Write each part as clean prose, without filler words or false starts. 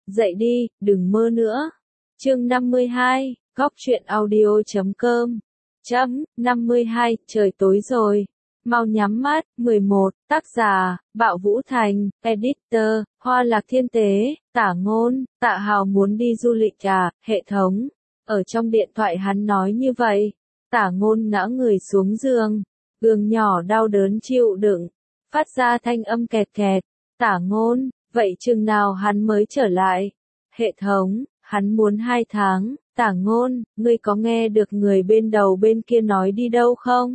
Dậy đi, đừng mơ nữa. Chương 52, Góc truyện audio.com. 52, trời tối rồi. Mau nhắm mắt. 11, tác giả, Bạo Vũ Thành, editor, Hoa Lạc Thiên Tế, Tả Ngôn. Tạ Hào muốn đi du lịch à, hệ thống. Ở trong điện thoại hắn nói như vậy. Tả Ngôn ngã người xuống giường. Gương nhỏ đau đớn chịu đựng. Phát ra thanh âm kẹt kẹt. Tả Ngôn, vậy chừng nào hắn mới trở lại? Hệ thống, hắn muốn 2 tháng. Tả Ngôn, ngươi có nghe được người bên đầu bên kia nói đi đâu không?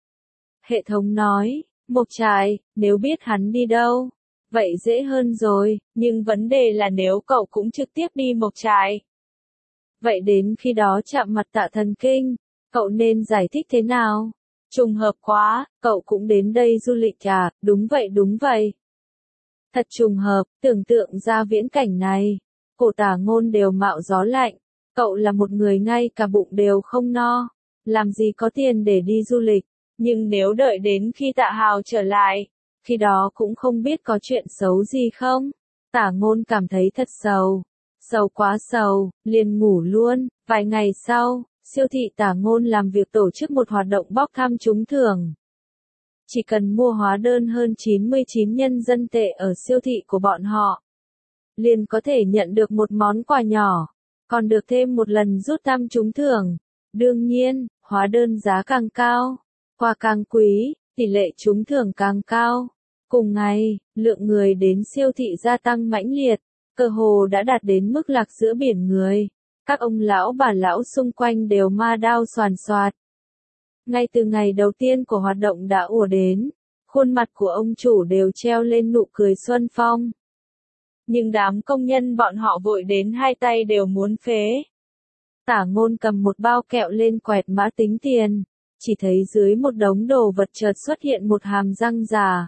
Hệ thống nói, Mộc Trại, nếu biết hắn đi đâu, vậy dễ hơn rồi, nhưng vấn đề là nếu cậu cũng trực tiếp đi Mộc Trại. Vậy đến khi đó chạm mặt Tạ Thần Kinh, cậu nên giải thích thế nào? Trùng hợp quá, cậu cũng đến đây du lịch à? Đúng vậy. Thật trùng hợp, tưởng tượng ra viễn cảnh này. Cổ Tả Ngôn đều mạo gió lạnh. Cậu là một người ngay cả bụng đều không no. Làm gì có tiền để đi du lịch. Nhưng nếu đợi đến khi Tạ Hào trở lại, khi đó cũng không biết có chuyện xấu gì không. Tả Ngôn cảm thấy thật sầu. Sầu quá sầu, liền ngủ luôn. Vài ngày sau, siêu thị Tả Ngôn làm việc tổ chức một hoạt động bốc thăm trúng thưởng. Chỉ cần mua hóa đơn hơn 99 nhân dân tệ ở siêu thị của bọn họ, liền có thể nhận được một món quà nhỏ, còn được thêm một lần rút thăm trúng thưởng. Đương nhiên, hóa đơn giá càng cao, quà càng quý, tỷ lệ trúng thưởng càng cao. Cùng ngày, lượng người đến siêu thị gia tăng mãnh liệt, cơ hồ đã đạt đến mức lạc giữa biển người. Các ông lão bà lão xung quanh đều ma đao xoàn xoạt. Ngay từ ngày đầu tiên của hoạt động đã ùa đến, khuôn mặt của ông chủ đều treo lên nụ cười xuân phong. Nhưng đám công nhân bọn họ vội đến hai tay đều muốn phế. Tả Ngôn cầm một bao kẹo lên quẹt mã tính tiền, chỉ thấy dưới một đống đồ vật chợt xuất hiện một hàm răng già.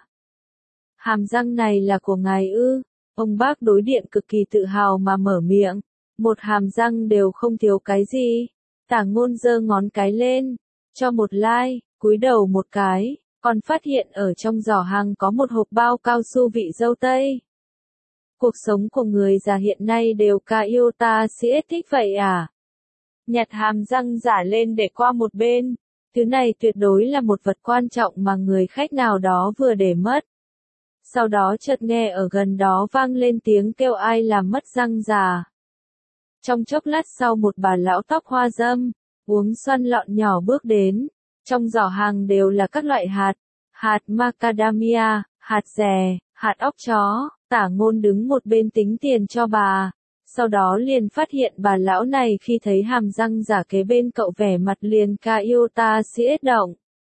Hàm răng này là của ngài ư? Ông bác đối điện cực kỳ tự hào mà mở miệng. Một hàm răng đều không thiếu cái gì. Tả Ngôn giơ ngón cái lên, cho một like, cúi đầu một cái, còn phát hiện ở trong giỏ hàng có một hộp bao cao su vị dâu tây. Cuộc sống của người già hiện nay đều ca yêu ta siết thích vậy à? Nhặt hàm răng giả lên để qua một bên. Thứ này tuyệt đối là một vật quan trọng mà người khách nào đó vừa để mất. Sau đó chợt nghe ở gần đó vang lên tiếng kêu ai làm mất răng già. Trong chốc lát sau một bà lão tóc hoa râm, uống xoăn lọn nhỏ bước đến. Trong giỏ hàng đều là các loại hạt macadamia, hạt dẻ, hạt óc chó. Tả Ngôn đứng một bên tính tiền cho bà. Sau đó liền phát hiện bà lão này khi thấy hàm răng giả kế bên cậu vẻ mặt liền ca yêu ta siết động.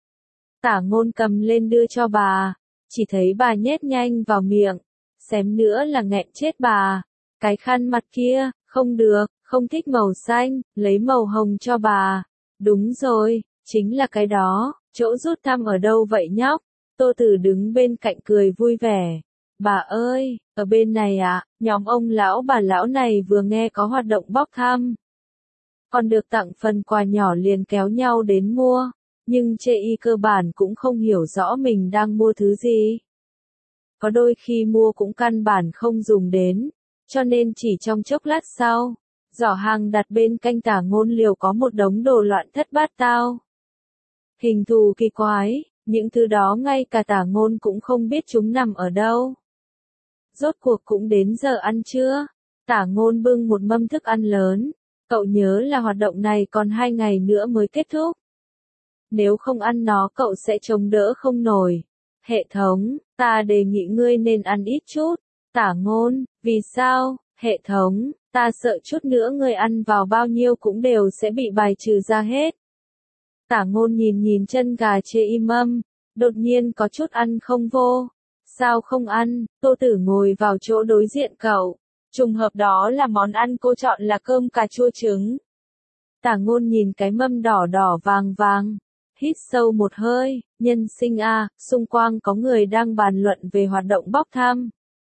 Tả Ngôn cầm lên đưa cho bà. Chỉ thấy bà nhét nhanh vào miệng. Xém nữa là nghẹn chết bà. Cái khăn mặt kia, không được, không thích màu xanh, lấy màu hồng cho bà. Đúng rồi, chính là cái đó, chỗ rút thăm ở đâu vậy nhóc? Tô Tử đứng bên cạnh cười vui vẻ. Bà ơi, ở bên này ạ, nhóm ông lão bà lão này vừa nghe có hoạt động bốc thăm. Còn được tặng phần quà nhỏ liền kéo nhau đến mua, nhưng chê y cơ bản cũng không hiểu rõ mình đang mua thứ gì. Có đôi khi mua cũng căn bản không dùng đến, cho nên chỉ trong chốc lát sau, giỏ hàng đặt bên cạnh Tả Ngôn liều có một đống đồ loạn thất bát tao. Hình thù kỳ quái, những thứ đó ngay cả Tả Ngôn cũng không biết chúng nằm ở đâu. Rốt cuộc cũng đến giờ ăn trưa. Tả Ngôn bưng một mâm thức ăn lớn. Cậu nhớ là hoạt động này còn 2 ngày nữa mới kết thúc. Nếu không ăn nó cậu sẽ chống đỡ không nổi. Hệ thống, ta đề nghị ngươi nên ăn ít chút. Tả Ngôn, vì sao? Hệ thống, ta sợ chút nữa ngươi ăn vào bao nhiêu cũng đều sẽ bị bài trừ ra hết. Tả Ngôn nhìn chân gà chê im mâm, đột nhiên có chút ăn không vô. Sao không ăn? Tô Tử ngồi vào chỗ đối diện cậu. Trùng hợp đó là món ăn cô chọn là cơm cà chua trứng. Tả Ngôn nhìn cái mâm đỏ đỏ vàng vàng. Hít sâu một hơi, nhân sinh a, xung quanh có người đang bàn luận về hoạt động bốc thăm.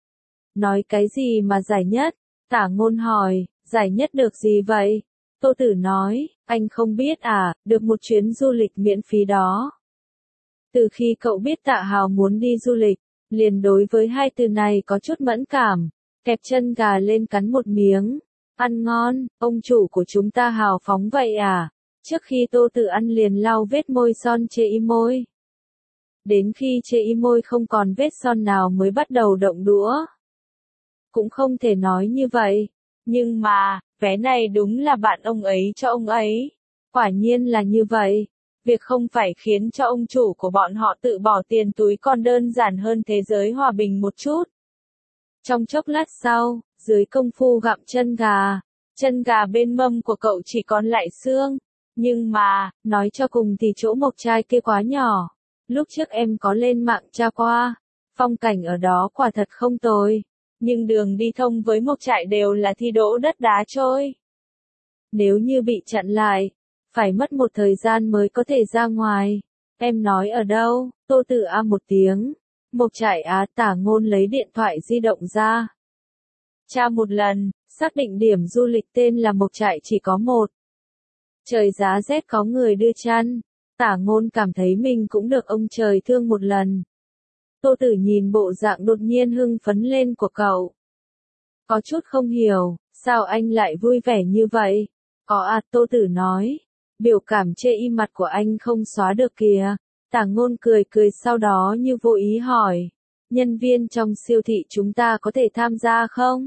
Nói cái gì mà giải nhất? Tả Ngôn hỏi, giải nhất được gì vậy? Tô Tử nói, anh không biết à, được một chuyến du lịch miễn phí đó. Từ khi cậu biết Tạ Hào muốn đi du lịch, liền đối với hai từ này có chút mẫn cảm. kẹp chân gà lên cắn một miếng. Ăn ngon, ông chủ của chúng ta hào phóng vậy à? Trước khi Tô Tử ăn liền lau vết môi son chê y môi. Đến khi chê y môi không còn vết son nào mới bắt đầu động đũa. Cũng không thể nói như vậy. Nhưng mà, vé này đúng là bạn ông ấy cho ông ấy. Quả nhiên là như vậy. Việc không phải khiến cho ông chủ của bọn họ tự bỏ tiền túi còn đơn giản hơn thế giới hòa bình một chút. Trong chốc lát sau, dưới công phu gặm chân gà bên mâm của cậu chỉ còn lại xương. Nhưng mà, nói cho cùng thì chỗ mộc trai kia quá nhỏ. Lúc trước em có lên mạng tra qua, phong cảnh ở đó quả thật không tồi. Nhưng đường đi thông với mộc trại đều là thi đỗ đất đá trôi. Nếu như bị chặn lại, phải mất một thời gian mới có thể ra ngoài. Em nói ở đâu? Tô Tử a một tiếng. Mộc trại á. Tả Ngôn lấy điện thoại di động ra. Tra một lần, xác định điểm du lịch tên là mộc trại chỉ có một. Trời giá rét có người đưa chăn. Tả Ngôn cảm thấy mình cũng được ông trời thương một lần. Tô Tử nhìn bộ dạng đột nhiên hưng phấn lên của cậu. Có chút không hiểu, sao anh lại vui vẻ như vậy? Có à, Tô Tử nói. Biểu cảm chê y mặt của anh không xóa được kìa. Tả Ngôn cười cười sau đó như vô ý hỏi. Nhân viên trong siêu thị chúng ta có thể tham gia không?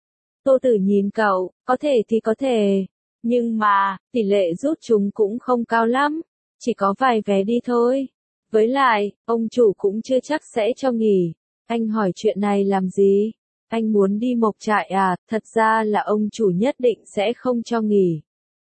Tô Tử nhìn cậu, có thể thì có thể. Nhưng mà, tỷ lệ rút chúng cũng không cao lắm. Chỉ có vài vé đi thôi. Với lại, ông chủ cũng chưa chắc sẽ cho nghỉ. Anh hỏi chuyện này làm gì? Anh muốn đi mộc trại à? Thật ra là ông chủ nhất định sẽ không cho nghỉ.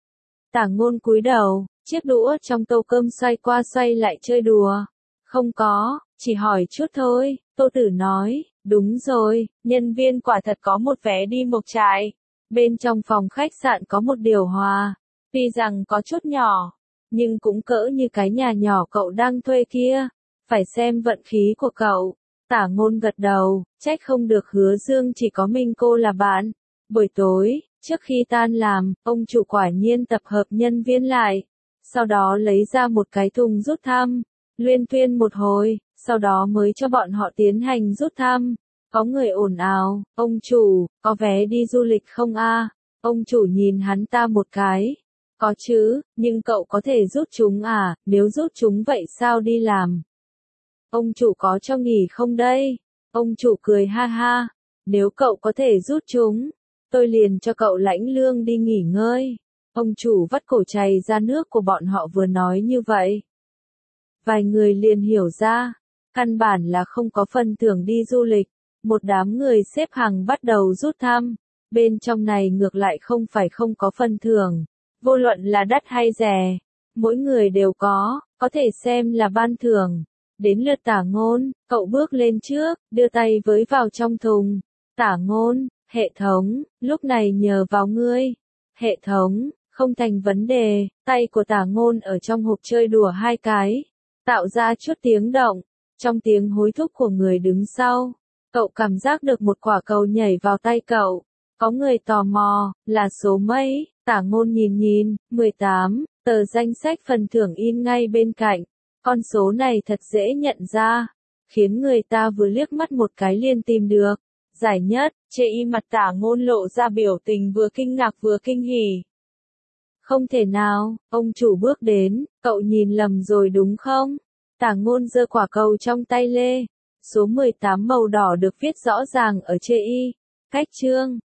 Tả Ngôn cúi đầu, chiếc đũa trong tô cơm xoay qua xoay lại chơi đùa. Không có, chỉ hỏi chút thôi, Tô Tử nói. Đúng rồi, nhân viên quả thật có một vé đi mộc trại. Bên trong phòng khách sạn có một điều hòa. Tuy rằng có chút nhỏ, nhưng cũng cỡ như cái nhà nhỏ cậu đang thuê kia. Phải xem vận khí của cậu. Tả Ngôn gật đầu, trách không được Hứa Dương chỉ có mình cô là bạn. Buổi tối, trước khi tan làm, ông chủ quả nhiên tập hợp nhân viên lại. Sau đó lấy ra một cái thùng rút thăm. Luyên thuyên một hồi, sau đó mới cho bọn họ tiến hành rút thăm. Có người ồn ào, ông chủ, có vé đi du lịch không a? Ông chủ nhìn hắn ta một cái. Có chứ, nhưng cậu có thể rút chúng à, nếu rút chúng vậy sao đi làm? Ông chủ có cho nghỉ không đây? Ông chủ cười ha ha. Nếu cậu có thể rút chúng, tôi liền cho cậu lãnh lương đi nghỉ ngơi. Ông chủ vắt cổ chày ra nước của bọn họ vừa nói như vậy. Vài người liền hiểu ra, căn bản là không có phần thưởng đi du lịch. Một đám người xếp hàng bắt đầu rút thăm. Bên trong này ngược lại không phải không có phần thưởng. Vô luận là đắt hay rẻ, mỗi người đều có thể xem là ban thưởng. Đến lượt Tả Ngôn, cậu bước lên trước, đưa tay với vào trong thùng. Tả Ngôn, hệ thống, lúc này nhờ vào ngươi. Hệ thống, không thành vấn đề, tay của Tả Ngôn ở trong hộp chơi đùa hai cái, tạo ra chút tiếng động. Trong tiếng hối thúc của người đứng sau, cậu cảm giác được một quả cầu nhảy vào tay cậu. Có người tò mò, là số mấy? Tả Ngôn nhìn, 18, tờ danh sách phần thưởng in ngay bên cạnh. Con số này thật dễ nhận ra, khiến người ta vừa liếc mắt một cái liền tìm được. Giải nhất, chê y mặt Tả Ngôn lộ ra biểu tình vừa kinh ngạc vừa kinh hỉ. Không thể nào, ông chủ bước đến, cậu nhìn lầm rồi đúng không? Tả Ngôn giơ quả cầu trong tay lê. Số 18 màu đỏ được viết rõ ràng ở chê y. Cách chương.